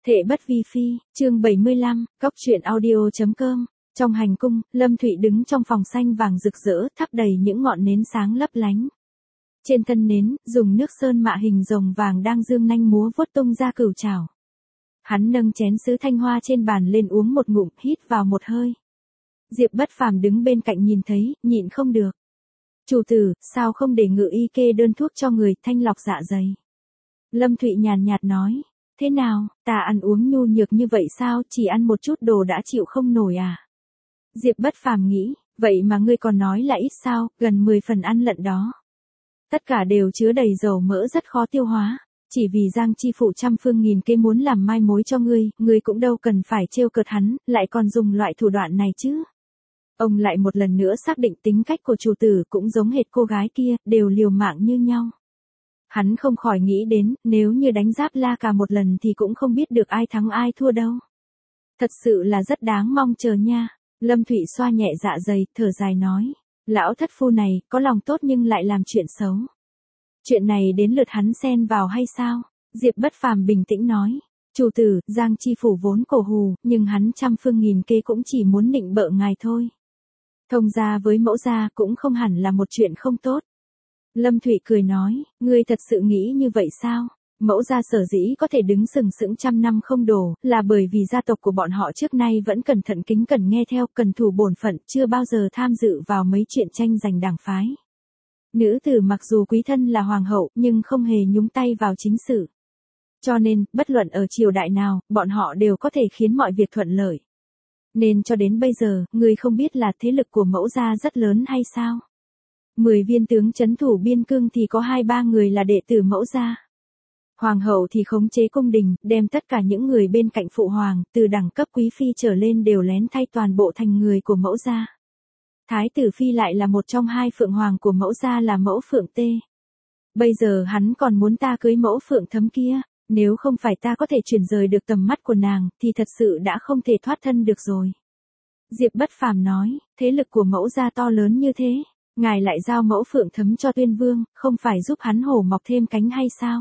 Thệ bất vi phi, chương 75, cóc truyện audio.com. Trong hành cung, Lâm Thụy đứng trong phòng xanh vàng rực rỡ, thắp đầy những ngọn nến sáng lấp lánh. Trên thân nến, dùng nước sơn mạ hình rồng vàng đang dương nanh múa vuốt tung ra cửu trảo. Hắn nâng chén sứ thanh hoa trên bàn lên uống một ngụm, hít vào một hơi. Diệp Bất Phàm đứng bên cạnh nhìn thấy, nhịn không được. Chủ tử, sao không để Ngự Y kê đơn thuốc cho người, thanh lọc dạ dày? Lâm Thụy nhàn nhạt nói. Thế nào, ta ăn uống nhu nhược như vậy sao, chỉ ăn một chút đồ đã chịu không nổi à? Diệp Bất Phàm nghĩ, vậy mà ngươi còn nói là ít sao, gần 10 phần ăn lận đó. Tất cả đều chứa đầy dầu mỡ rất khó tiêu hóa, chỉ vì Giang chi phụ trăm phương nghìn kế muốn làm mai mối cho ngươi cũng đâu cần phải trêu cợt hắn, lại còn dùng loại thủ đoạn này chứ. Ông lại một lần nữa xác định tính cách của chủ tử cũng giống hệt cô gái kia, đều liều mạng như nhau. Hắn không khỏi nghĩ đến, nếu như đánh giáp la cả một lần thì cũng không biết được ai thắng ai thua đâu. Thật sự là rất đáng mong chờ nha. Lâm Thụy xoa nhẹ dạ dày, thở dài nói. Lão thất phu này, có lòng tốt nhưng lại làm chuyện xấu. Chuyện này đến lượt hắn xen vào hay sao? Diệp Bất Phàm bình tĩnh nói. Chủ tử, Giang chi phủ vốn cổ hù, nhưng hắn trăm phương nghìn kế cũng chỉ muốn nịnh bợ ngài thôi. Thông gia với mẫu gia cũng không hẳn là một chuyện không tốt. Lâm Thụy cười nói, ngươi thật sự nghĩ như vậy sao? Mẫu gia sở dĩ có thể đứng sừng sững trăm năm không đổ, là bởi vì gia tộc của bọn họ trước nay vẫn cẩn thận kính cẩn nghe theo, cần thủ bổn phận, chưa bao giờ tham dự vào mấy chuyện tranh giành đảng phái. Nữ tử mặc dù quý thân là hoàng hậu, nhưng không hề nhúng tay vào chính sự. Cho nên, bất luận ở triều đại nào, bọn họ đều có thể khiến mọi việc thuận lợi. Nên cho đến bây giờ, ngươi không biết là thế lực của mẫu gia rất lớn hay sao? 10 viên tướng trấn thủ biên cương thì có 2-3 người là đệ tử mẫu gia. Hoàng hậu thì khống chế cung đình, đem tất cả những người bên cạnh phụ hoàng, từ đẳng cấp quý phi trở lên đều lén thay toàn bộ thành người của mẫu gia. Thái tử phi lại là một trong 2 phượng hoàng của mẫu gia là mẫu phượng tê. Bây giờ hắn còn muốn ta cưới mẫu phượng thấm kia, nếu không phải ta có thể chuyển rời được tầm mắt của nàng, thì thật sự đã không thể thoát thân được rồi. Diệp Bất Phàm nói, thế lực của mẫu gia to lớn như thế. Ngài lại giao mẫu phượng thấm cho Tuyên Vương, không phải giúp hắn hổ mọc thêm cánh hay sao?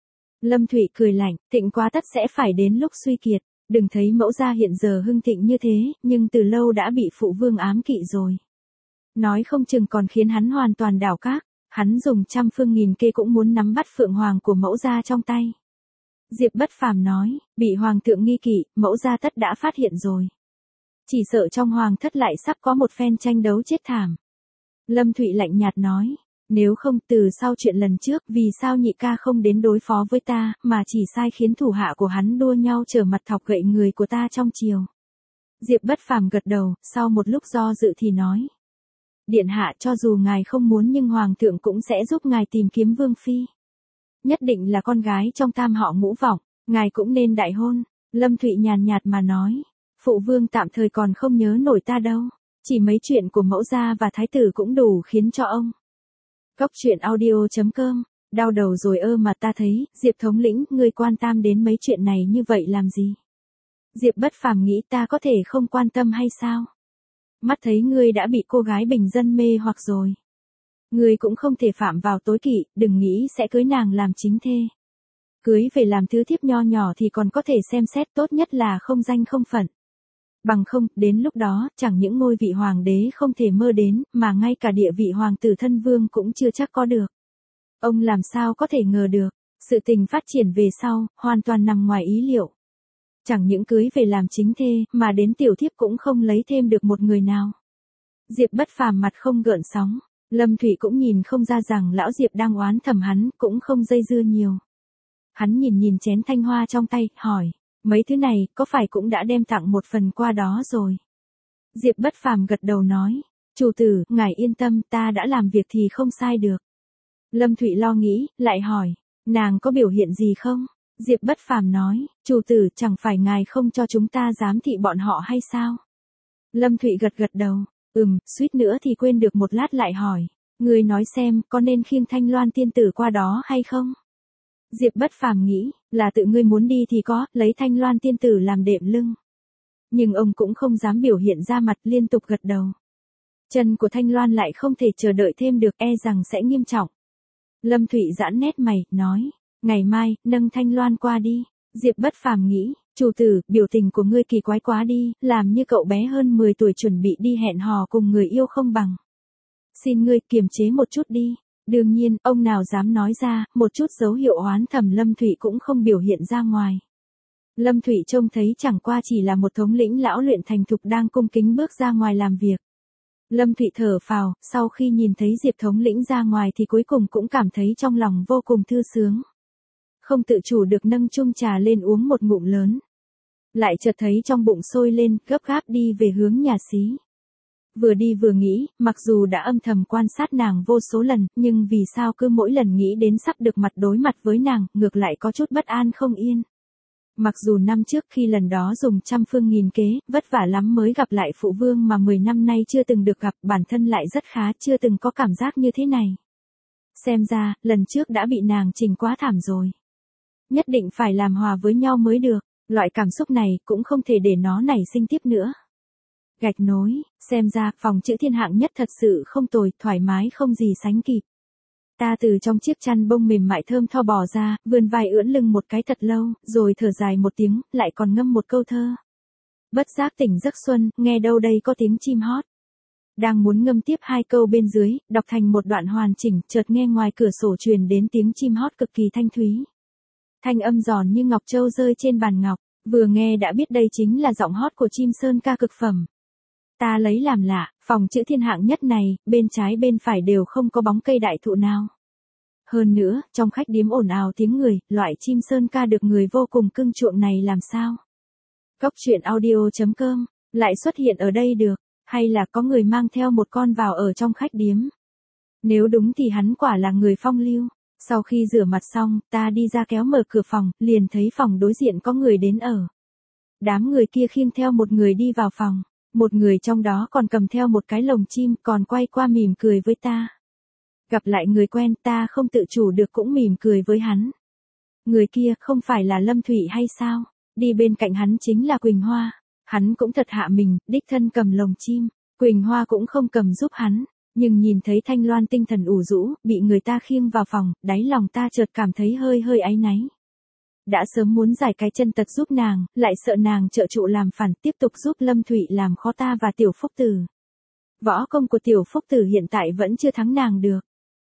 Lâm Thụy cười lạnh, thịnh quá tất sẽ phải đến lúc suy kiệt, đừng thấy mẫu gia hiện giờ hưng thịnh như thế, nhưng từ lâu đã bị phụ vương ám kỵ rồi. Nói không chừng còn khiến hắn hoàn toàn đảo các, hắn dùng trăm phương nghìn kế cũng muốn nắm bắt phượng hoàng của mẫu gia trong tay. Diệp Bất Phàm nói, bị hoàng thượng nghi kỵ, mẫu gia tất đã phát hiện rồi. Chỉ sợ trong hoàng thất lại sắp có một phen tranh đấu chết thảm. Lâm Thụy lạnh nhạt nói, nếu không từ sau chuyện lần trước vì sao nhị ca không đến đối phó với ta, mà chỉ sai khiến thủ hạ của hắn đua nhau trở mặt thọc gậy người của ta trong triều. Diệp Bất Phàm gật đầu, sau một lúc do dự thì nói. Điện hạ cho dù ngài không muốn nhưng hoàng thượng cũng sẽ giúp ngài tìm kiếm vương phi. Nhất định là con gái trong tam họ Ngũ Vọng, ngài cũng nên đại hôn. Lâm Thụy nhàn nhạt mà nói, phụ vương tạm thời còn không nhớ nổi ta đâu. Chỉ mấy chuyện của mẫu gia và thái tử cũng đủ khiến cho ông. Cóc truyện audio.com, đau đầu rồi mà ta thấy, Diệp thống lĩnh, ngươi quan tâm đến mấy chuyện này như vậy làm gì? Diệp Bất Phàm nghĩ ta có thể không quan tâm hay sao? Mắt thấy ngươi đã bị cô gái bình dân mê hoặc rồi. Ngươi cũng không thể phạm vào tối kỵ, đừng nghĩ sẽ cưới nàng làm chính thê. Cưới về làm thứ thiếp nho nhỏ thì còn có thể xem xét, tốt nhất là không danh không phận. Bằng không, đến lúc đó, chẳng những ngôi vị hoàng đế không thể mơ đến, mà ngay cả địa vị hoàng tử thân vương cũng chưa chắc có được. Ông làm sao có thể ngờ được, sự tình phát triển về sau, hoàn toàn nằm ngoài ý liệu. Chẳng những cưới về làm chính thê, mà đến tiểu thiếp cũng không lấy thêm được một người nào. Diệp Bất Phàm mặt không gợn sóng, Lâm Thụy cũng nhìn không ra rằng lão Diệp đang oán thầm hắn, cũng không dây dưa nhiều. Hắn nhìn chén thanh hoa trong tay, hỏi. Mấy thứ này, có phải cũng đã đem tặng một phần qua đó rồi? Diệp Bất Phàm gật đầu nói, chủ tử, ngài yên tâm, ta đã làm việc thì không sai được. Lâm Thụy lo nghĩ, lại hỏi, nàng có biểu hiện gì không? Diệp Bất Phàm nói, chủ tử, chẳng phải ngài không cho chúng ta giám thị bọn họ hay sao? Lâm Thụy gật đầu, suýt nữa thì quên được, một lát lại hỏi, người nói xem, có nên khiêng Thanh Loan tiên tử qua đó hay không? Diệp Bất Phàm nghĩ, là tự ngươi muốn đi thì có, lấy Thanh Loan tiên tử làm đệm lưng. Nhưng ông cũng không dám biểu hiện ra mặt, liên tục gật đầu. Chân của Thanh Loan lại không thể chờ đợi thêm được, rằng sẽ nghiêm trọng. Lâm Thụy giãn nét mày, nói, ngày mai, nâng Thanh Loan qua đi. Diệp Bất Phàm nghĩ, Chủ tử, biểu tình của ngươi kỳ quái quá đi, làm như cậu bé hơn 10 tuổi chuẩn bị đi hẹn hò cùng người yêu không bằng. Xin ngươi kiềm chế một chút đi. Đương nhiên, ông nào dám nói ra, một chút dấu hiệu oán thầm Lâm Thụy cũng không biểu hiện ra ngoài. Lâm Thụy trông thấy chẳng qua chỉ là một thống lĩnh lão luyện thành thục đang cung kính bước ra ngoài làm việc. Lâm Thụy thở phào, sau khi nhìn thấy Diệp thống lĩnh ra ngoài thì cuối cùng cũng cảm thấy trong lòng vô cùng thư sướng. Không tự chủ được nâng chung trà lên uống một ngụm lớn. Lại chợt thấy trong bụng sôi lên, gấp gáp đi về hướng nhà xí. Vừa đi vừa nghĩ, mặc dù đã âm thầm quan sát nàng vô số lần, nhưng vì sao cứ mỗi lần nghĩ đến sắp được mặt đối mặt với nàng, ngược lại có chút bất an không yên. Mặc dù năm trước khi lần đó dùng trăm phương nghìn kế, vất vả lắm mới gặp lại phụ vương mà 10 năm nay chưa từng được gặp, bản thân lại rất khá, chưa từng có cảm giác như thế này. Xem ra, lần trước đã bị nàng chỉnh quá thảm rồi. Nhất định phải làm hòa với nhau mới được, loại cảm xúc này cũng không thể để nó nảy sinh tiếp nữa. Gạch nối, xem ra phòng chữ thiên hạng nhất thật sự không tồi, thoải mái không gì sánh kịp. Ta từ trong chiếc chăn bông mềm mại thơm tho bò ra, vươn vai ưỡn lưng một cái thật lâu, rồi thở dài một tiếng, lại còn ngâm một câu thơ. Bất giác tỉnh giấc xuân, nghe đâu đây có tiếng chim hót. Đang muốn ngâm tiếp 2 câu bên dưới, đọc thành một đoạn hoàn chỉnh, chợt nghe ngoài cửa sổ truyền đến tiếng chim hót cực kỳ thanh thúy. Thanh âm giòn như ngọc châu rơi trên bàn ngọc, vừa nghe đã biết đây chính là giọng hót của chim sơn ca cực phẩm. Ta lấy làm lạ, phòng chữ thiên hạng nhất này, bên trái bên phải đều không có bóng cây đại thụ nào. Hơn nữa, trong khách điếm ồn ào tiếng người, loại chim sơn ca được người vô cùng cưng chuộng này làm sao? Cóc truyện audio.com, lại xuất hiện ở đây được, hay là có người mang theo một con vào ở trong khách điếm? Nếu đúng thì hắn quả là người phong lưu. Sau khi rửa mặt xong, ta đi ra kéo mở cửa phòng, liền thấy phòng đối diện có người đến ở. Đám người kia khiêng theo một người đi vào phòng. Một người trong đó còn cầm theo một cái lồng chim, còn quay qua mỉm cười với ta. Gặp lại người quen, ta không tự chủ được cũng mỉm cười với hắn. Người kia không phải là Lâm Thụy hay sao? Đi bên cạnh hắn chính là Quỳnh Hoa. Hắn cũng thật hạ mình, đích thân cầm lồng chim. Quỳnh Hoa cũng không cầm giúp hắn. Nhưng nhìn thấy Thanh Loan tinh thần ủ rũ, bị người ta khiêng vào phòng, đáy lòng ta chợt cảm thấy hơi hơi áy náy. Đã sớm muốn giải cái chân tật giúp nàng, lại sợ nàng trợ trụ làm phản, tiếp tục giúp Lâm Thụy làm khó ta và Tiểu Phúc Tử. Võ công của Tiểu Phúc Tử hiện tại vẫn chưa thắng nàng được.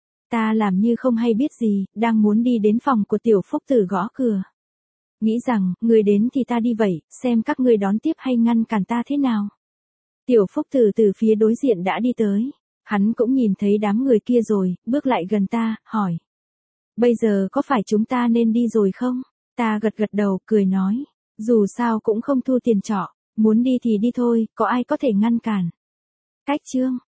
Ta làm như không hay biết gì, đang muốn đi đến phòng của Tiểu Phúc Tử gõ cửa. Nghĩ rằng, người đến thì ta đi vậy, xem các ngươi đón tiếp hay ngăn cản ta thế nào. Tiểu Phúc Tử từ phía đối diện đã đi tới. Hắn cũng nhìn thấy đám người kia rồi, bước lại gần ta, hỏi. Bây giờ có phải chúng ta nên đi rồi không? Ta gật gật đầu, cười nói. Dù sao cũng không thu tiền trọ, muốn đi thì đi thôi, có ai có thể ngăn cản. Cách chương.